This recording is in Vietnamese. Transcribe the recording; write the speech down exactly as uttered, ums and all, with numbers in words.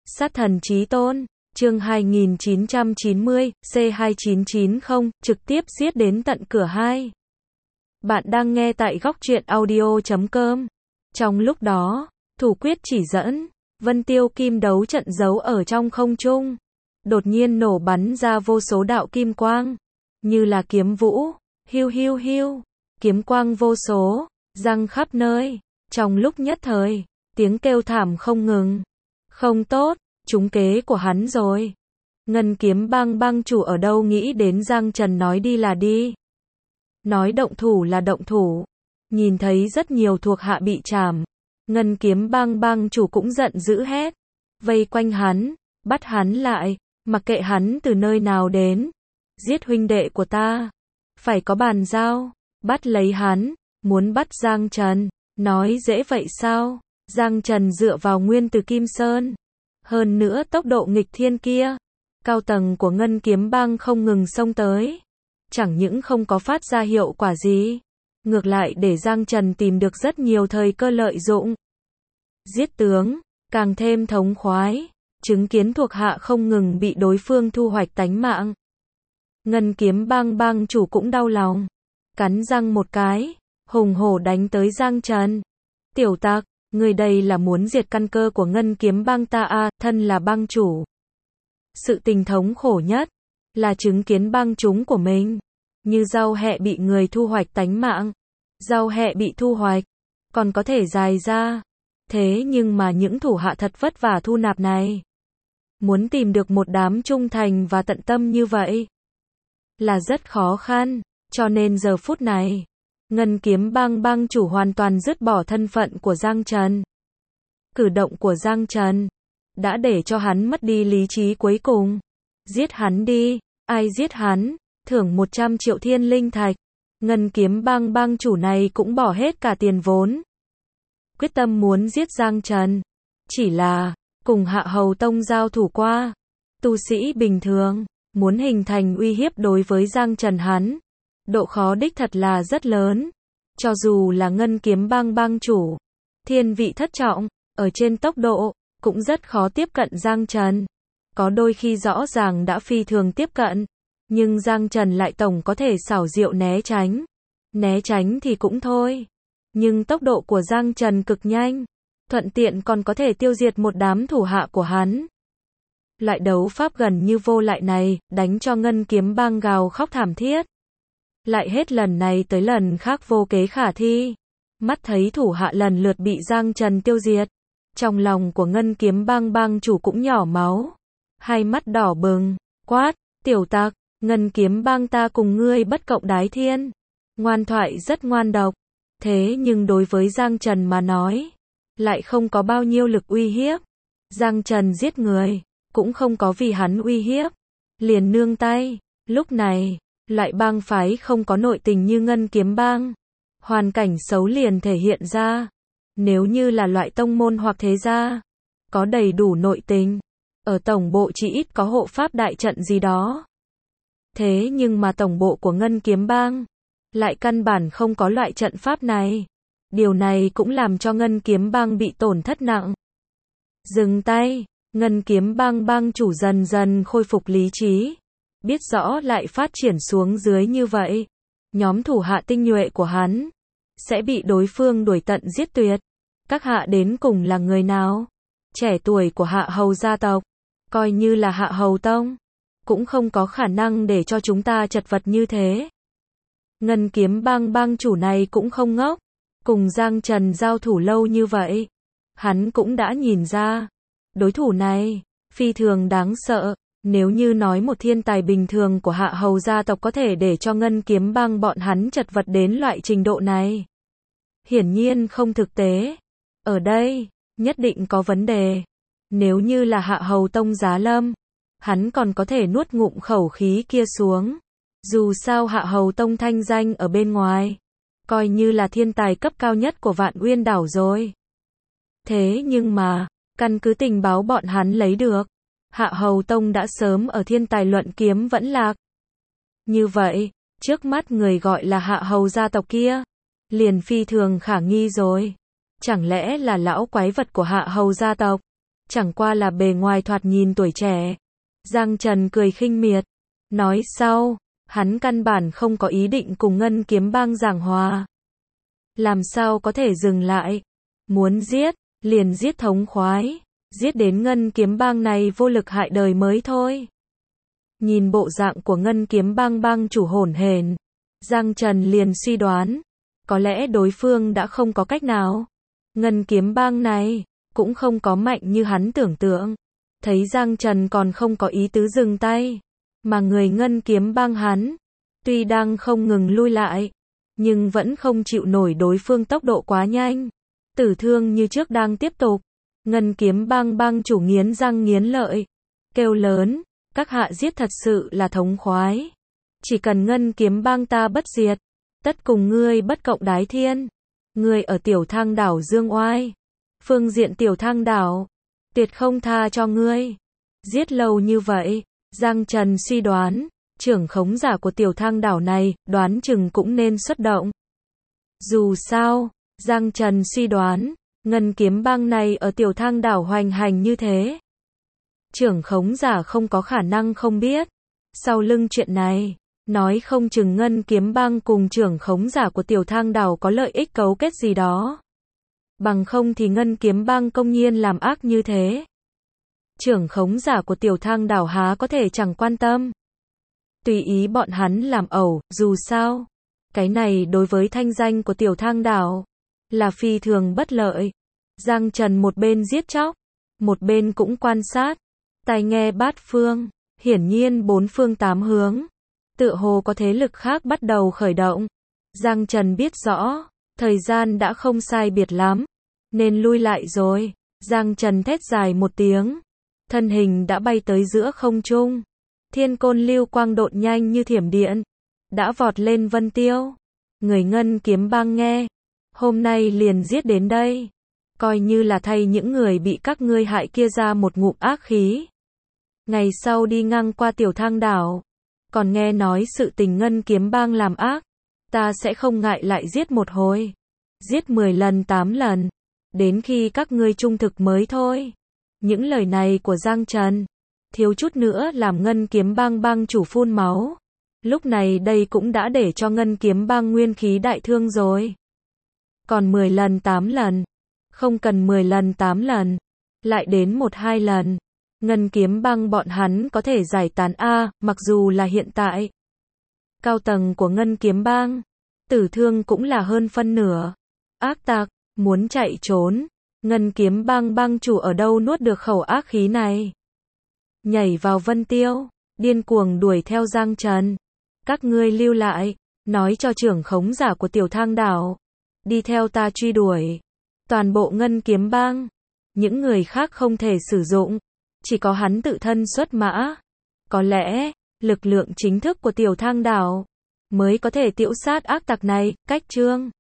Sát thần chí tôn, chương hai nghìn chín trăm chín mươi, C hai chín chín không, trực tiếp giết đến tận cửa hai. Bạn đang nghe tại góc truyện audio chấm com. Trong lúc đó, thủ quyết chỉ dẫn, Vân Tiêu kim đấu trận giấu ở trong không trung. Đột nhiên nổ bắn ra vô số đạo kim quang, như là kiếm vũ, hiu hiu hiu, kiếm quang vô số, răng khắp nơi. Trong lúc nhất thời, tiếng kêu thảm không ngừng. Không tốt, trúng kế của hắn rồi. Ngân kiếm bang bang chủ ở đâu nghĩ đến Giang Trần nói đi là đi. Nói động thủ là động thủ. Nhìn thấy rất nhiều thuộc hạ bị trảm. Ngân kiếm bang bang chủ cũng giận dữ hét. Vây quanh hắn, bắt hắn lại, mặc kệ hắn từ nơi nào đến. Giết huynh đệ của ta. Phải có bàn giao, bắt lấy hắn, muốn bắt Giang Trần. Nói dễ vậy sao? Giang Trần dựa vào nguyên từ Kim Sơn. Hơn nữa tốc độ nghịch thiên kia. Cao tầng của Ngân kiếm bang không ngừng xông tới. Chẳng những không có phát ra hiệu quả gì. Ngược lại để Giang Trần tìm được rất nhiều thời cơ lợi dụng. Giết tướng, càng thêm thống khoái. Chứng kiến thuộc hạ không ngừng bị đối phương thu hoạch tánh mạng. Ngân kiếm bang bang chủ cũng đau lòng. Cắn răng một cái, hùng hổ đánh tới Giang Trần. Tiểu tặc, người đây là muốn diệt căn cơ của Ngân kiếm bang ta à, thân là bang chủ. Sự tình thống khổ nhất, là chứng kiến bang chúng của mình. Như rau hẹ bị người thu hoạch tánh mạng. Rau hẹ bị thu hoạch, còn có thể dài ra. Thế nhưng mà những thủ hạ thật vất vả thu nạp này. Muốn tìm được một đám trung thành và tận tâm như vậy. Là rất khó khăn, cho nên giờ phút này. Ngân kiếm bang bang chủ hoàn toàn dứt bỏ thân phận của Giang Trần. Cử động của Giang Trần đã để cho hắn mất đi lý trí cuối cùng. Giết hắn đi, ai giết hắn, thưởng một trăm triệu thiên linh thạch. Ngân kiếm bang bang chủ này cũng bỏ hết cả tiền vốn. Quyết tâm muốn giết Giang Trần. Chỉ là, cùng Hạ Hầu Tông giao thủ qua. Tu sĩ bình thường, muốn hình thành uy hiếp đối với Giang Trần hắn. Độ khó đích thật là rất lớn. Cho dù là Ngân kiếm bang bang chủ. Thiên vị thất trọng, ở trên tốc độ, cũng rất khó tiếp cận Giang Trần. Có đôi khi rõ ràng đã phi thường tiếp cận. Nhưng Giang Trần lại tổng có thể xảo diệu né tránh. Né tránh thì cũng thôi. Nhưng tốc độ của Giang Trần cực nhanh. Thuận tiện còn có thể tiêu diệt một đám thủ hạ của hắn. Loại đấu pháp gần như vô lại này, đánh cho Ngân kiếm bang gào khóc thảm thiết. Lại hết lần này tới lần khác vô kế khả thi. Mắt thấy thủ hạ lần lượt bị Giang Trần tiêu diệt. Trong lòng của Ngân kiếm bang bang chủ cũng nhỏ máu. Hai mắt đỏ bừng, quát, tiểu tặc, Ngân kiếm bang ta cùng ngươi bất cộng đái thiên. Ngoan thoại rất ngoan độc. Thế nhưng đối với Giang Trần mà nói, lại không có bao nhiêu lực uy hiếp. Giang Trần giết người, cũng không có vì hắn uy hiếp. Liền nương tay, lúc này, loại bang phái không có nội tình như Ngân kiếm bang. Hoàn cảnh xấu liền thể hiện ra. Nếu như là loại tông môn hoặc thế gia, có đầy đủ nội tình. Ở tổng bộ chỉ ít có hộ pháp đại trận gì đó. Thế nhưng mà tổng bộ của Ngân kiếm bang, lại căn bản không có loại trận pháp này. Điều này cũng làm cho Ngân kiếm bang bị tổn thất nặng. Dừng tay, Ngân kiếm bang bang chủ dần dần khôi phục lý trí. Biết rõ lại phát triển xuống dưới như vậy. Nhóm thủ hạ tinh nhuệ của hắn, sẽ bị đối phương đuổi tận giết tuyệt. Các hạ đến cùng là người nào? Trẻ tuổi của Hạ Hầu gia tộc, coi như là Hạ Hầu Tông, cũng không có khả năng để cho chúng ta chật vật như thế. Ngân kiếm bang bang chủ này cũng không ngốc. Cùng Giang Trần giao thủ lâu như vậy. Hắn cũng đã nhìn ra. Đối thủ này, phi thường đáng sợ. Nếu như nói một thiên tài bình thường của Hạ Hầu gia tộc có thể để cho Ngân kiếm bang bọn hắn chật vật đến loại trình độ này. Hiển nhiên không thực tế. Ở đây, nhất định có vấn đề. Nếu như là Hạ Hầu Tông Giá Lâm, hắn còn có thể nuốt ngụm khẩu khí kia xuống. Dù sao Hạ Hầu Tông thanh danh ở bên ngoài, coi như là thiên tài cấp cao nhất của Vạn Uyên đảo rồi. Thế nhưng mà, căn cứ tình báo bọn hắn lấy được, Hạ Hầu Tông đã sớm ở thiên tài luận kiếm vẫn lạc. Như vậy, trước mắt người gọi là Hạ Hầu gia tộc kia, liền phi thường khả nghi rồi. Chẳng lẽ là lão quái vật của Hạ Hầu gia tộc? chẳng qua là bề ngoài thoạt nhìn tuổi trẻ. Giang Trần cười khinh miệt, nói sau, hắn căn bản không có ý định cùng Ngân Kiếm Bang giảng hòa. Làm sao có thể dừng lại, muốn giết, liền giết thống khoái, giết đến Ngân Kiếm Bang này vô lực hại đời mới thôi. Nhìn bộ dạng của Ngân Kiếm Bang bang chủ hỗn hển, Giang Trần liền suy đoán, có lẽ đối phương đã không có cách nào. Ngân Kiếm Bang này cũng không có mạnh như hắn tưởng tượng. Thấy Giang Trần còn không có ý tứ dừng tay, mà người Ngân Kiếm Bang hắn tuy đang không ngừng lui lại, nhưng vẫn không chịu nổi đối phương tốc độ quá nhanh. Tử thương như trước đang tiếp tục. Ngân Kiếm Bang bang chủ nghiến răng nghiến lợi, kêu lớn, các hạ giết thật sự là thống khoái. Chỉ cần Ngân Kiếm Bang ta bất diệt, tất cùng ngươi bất cộng đái thiên. Ngươi ở Tiểu Thang đảo dương oai, phương diện Tiểu Thang đảo, tuyệt không tha cho ngươi. Giết lâu như vậy, Giang Trần suy đoán, trưởng khống giả của Tiểu Thang đảo này, đoán chừng cũng nên xuất động. Dù sao, Giang Trần suy đoán, Ngân Kiếm Bang này ở Tiểu Thang đảo hoành hành như thế, trưởng khống giả không có khả năng không biết. Sau lưng chuyện này, nói không chừng Ngân Kiếm Bang cùng trưởng khống giả của Tiểu Thang đảo có lợi ích cấu kết gì đó. Bằng không thì Ngân Kiếm Bang công nhiên làm ác như thế, trưởng khống giả của Tiểu Thang đảo há có thể chẳng quan tâm. Tùy ý bọn hắn làm ẩu, dù sao, cái này đối với thanh danh của Tiểu Thang đảo là phi thường bất lợi. Giang Trần một bên giết chóc, một bên cũng quan sát, tai nghe bát phương, hiển nhiên bốn phương tám hướng, tựa hồ có thế lực khác bắt đầu khởi động. Giang Trần biết rõ, thời gian đã không sai biệt lắm, nên lui lại rồi. Giang Trần thét dài một tiếng, thân hình đã bay tới giữa không trung. Thiên côn lưu quang độn nhanh như thiểm điện, đã vọt lên Vân Tiêu. Người Ngân Kiếm Bang nghe, hôm nay liền giết đến đây, coi như là thay những người bị các ngươi hại kia ra một ngụm ác khí. Ngày sau đi ngang qua Tiểu Thang đảo, còn nghe nói sự tình Ngân Kiếm Bang làm ác, ta sẽ không ngại lại giết một hồi, giết mười lần tám lần, đến khi các ngươi trung thực mới thôi. Những lời này của Giang Trần, thiếu chút nữa làm Ngân Kiếm Bang bang chủ phun máu. Lúc này đây cũng đã để cho Ngân Kiếm Bang nguyên khí đại thương rồi. Còn mười lần tám lần, không cần mười lần tám lần, lại đến một hai lần, Ngân Kiếm Bang bọn hắn có thể giải tán a, mặc dù là hiện tại. Cao tầng của Ngân Kiếm Bang, tử thương cũng là hơn phân nửa. Ác tặc, muốn chạy trốn, Ngân Kiếm Bang bang chủ ở đâu nuốt được khẩu ác khí này. Nhảy vào Vân Tiêu, điên cuồng đuổi theo Giang Trần. Các ngươi lưu lại, nói cho trưởng khống giả của Tiểu Thang đảo, đi theo ta truy đuổi. Toàn bộ Ngân Kiếm Bang, những người khác không thể sử dụng, chỉ có hắn tự thân xuất mã. Có lẽ, lực lượng chính thức của Tiểu Thang đảo mới có thể tiễu sát ác tặc này. Cách chương